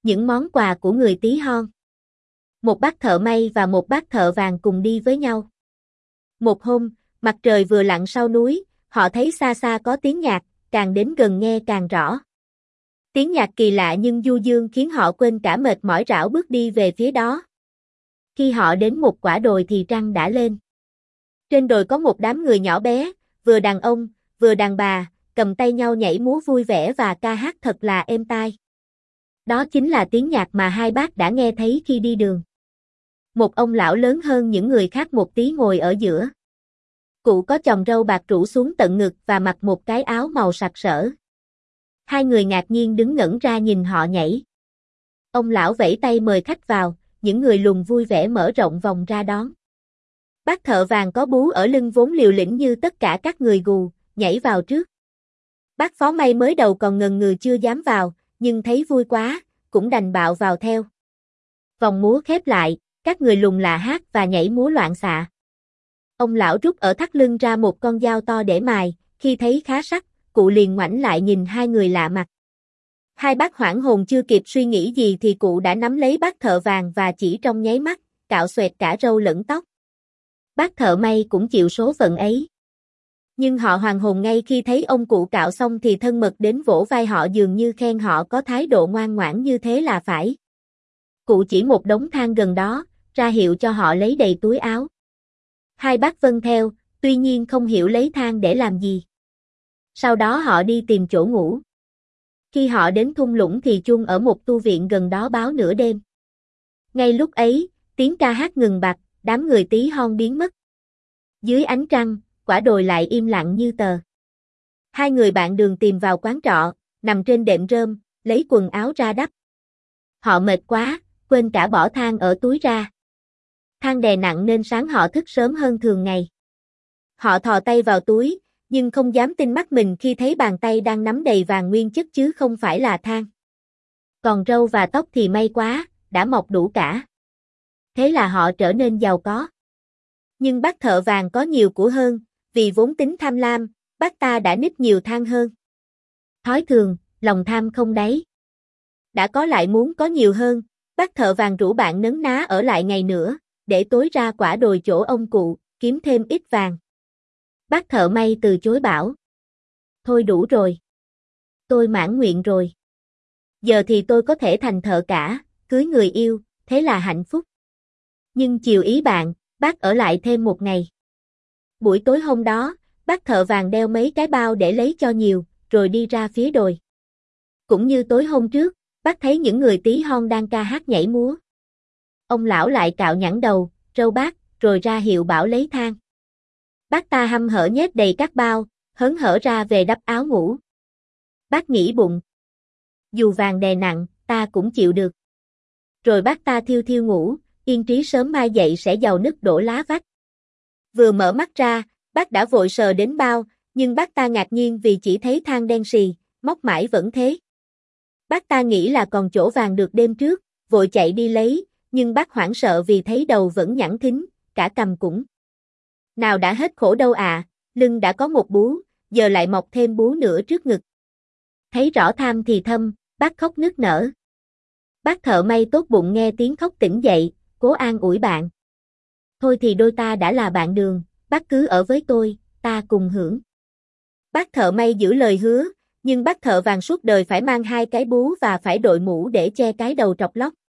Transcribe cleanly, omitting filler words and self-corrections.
những món quà của người tí hon. Một bác thợ may và một bác thợ vàng cùng đi với nhau. Một hôm, mặt trời vừa lặn sau núi, họ thấy xa xa có tiếng nhạc, càng đến gần nghe càng rõ. Tiếng nhạc kỳ lạ nhưng du dương khiến họ quên cả mệt mỏi rảo bước đi về phía đó. Khi họ đến một quả đồi thì trăng đã lên. Trên đồi có một đám người nhỏ bé, vừa đàn ông, vừa đàn bà, cầm tay nhau nhảy múa vui vẻ và ca hát thật là êm tai. Đó chính là tiếng nhạc mà hai bác đã nghe thấy khi đi đường. Một ông lão lớn hơn những người khác một tí ngồi ở giữa. Cụ có chòm râu bạc rủ xuống tận ngực và mặc một cái áo màu sặc sỡ. Hai người ngạc nhiên đứng ngẩn ra nhìn họ nhảy. Ông lão vẫy tay mời khách vào, những người lùn vui vẻ mở rộng vòng ra đón. Bác thợ vàng có bú ở lưng vốn liều lĩnh như tất cả các người gù, nhảy vào trước. Bác phó may mới đầu còn ngần ngừ chưa dám vào, nhưng thấy vui quá, cũng đành bạo vào theo. Vòng múa khép lại, các người lùn lạ hát và nhảy múa loạn xạ. Ông lão rút ở thắt lưng ra một con dao to để mài, khi thấy khá sắc, cụ liền ngoảnh lại nhìn hai người lạ mặt. Hai bác hoảng hồn chưa kịp suy nghĩ gì thì cụ đã nắm lấy bác thợ vàng và chỉ trong nháy mắt, cạo xoẹt cả râu lẫn tóc. Bác thợ may cũng chịu số phận ấy. Nhưng họ hoàn hồn ngay khi thấy ông cụ cạo xong thì thân mật đến vỗ vai họ dường như khen họ có thái độ ngoan ngoãn như thế là phải. Cụ chỉ một đống than gần đó, ra hiệu cho họ lấy đầy túi áo. Hai bác vâng theo, tuy nhiên không hiểu lấy than để làm gì. Sau đó họ đi tìm chỗ ngủ. Khi họ đến thung lũng thì chuông ở một tu viện gần đó báo nửa đêm. Ngay lúc ấy, tiếng ca hát ngừng bặt, đám người tí hon biến mất. Dưới ánh trăng, quả đồi lại im lặng như tờ. Hai người bạn đường tìm vào quán trọ, nằm trên đệm rơm, lấy quần áo ra đắp. Họ mệt quá, quên cả bỏ than ở túi ra. Than đè nặng nên sáng họ thức sớm hơn thường ngày. Họ thò tay vào túi, nhưng không dám tin mắt mình khi thấy bàn tay đang nắm đầy vàng nguyên chất chứ không phải là than. Còn râu và tóc thì may quá, đã mọc đủ cả. Thế là họ trở nên giàu có. Nhưng bác thợ vàng có nhiều của hơn, vì vốn tính tham lam, bác ta đã nít nhiều than hơn. Thói thường, lòng tham không đáy. Đã có lại muốn có nhiều hơn, bác thợ vàng rủ bạn nấn ná ở lại ngày nữa, để tối ra quả đồi chỗ ông cụ, kiếm thêm ít vàng. Bác thợ may từ chối bảo. Thôi đủ rồi. Tôi mãn nguyện rồi. Giờ thì tôi có thể thành thợ cả, cưới người yêu, thế là hạnh phúc. Nhưng chiều ý bạn, bác ở lại thêm một ngày. Buổi tối hôm đó, bác thợ vàng đeo mấy cái bao để lấy cho nhiều, rồi đi ra phía đồi. Cũng như tối hôm trước, bác thấy những người tí hon đang ca hát nhảy múa. Ông lão lại cạo nhẵn đầu, râu bác, rồi ra hiệu bảo lấy than. Bác ta hăm hở nhét đầy các bao, hớn hở ra về đắp áo ngủ. Bác nghĩ bụng. Dù vàng đè nặng, ta cũng chịu được. Rồi bác ta thiêu thiêu ngủ, yên trí sớm mai dậy sẽ giàu nứt đổ lá vách. Vừa mở mắt ra, bác đã vội sờ đến bao, nhưng bác ta ngạc nhiên vì chỉ thấy than đen sì, móc mãi vẫn thế. Bác ta nghĩ là còn chỗ vàng được đêm trước, vội chạy đi lấy, nhưng bác hoảng sợ vì thấy đầu vẫn nhẵn thính, cả cằm cũng. Nào đã hết khổ đâu à, lưng đã có một bú, giờ lại mọc thêm bú nữa trước ngực. Thấy rõ tham thì thâm, bác khóc nức nở. Bác thợ may tốt bụng nghe tiếng khóc tỉnh dậy, cố an ủi bạn. Thôi thì đôi ta đã là bạn đường, bác cứ ở với tôi, ta cùng hưởng. Bác thợ may giữ lời hứa, nhưng bác thợ vàng suốt đời phải mang hai cái bú và phải đội mũ để che cái đầu trọc lóc.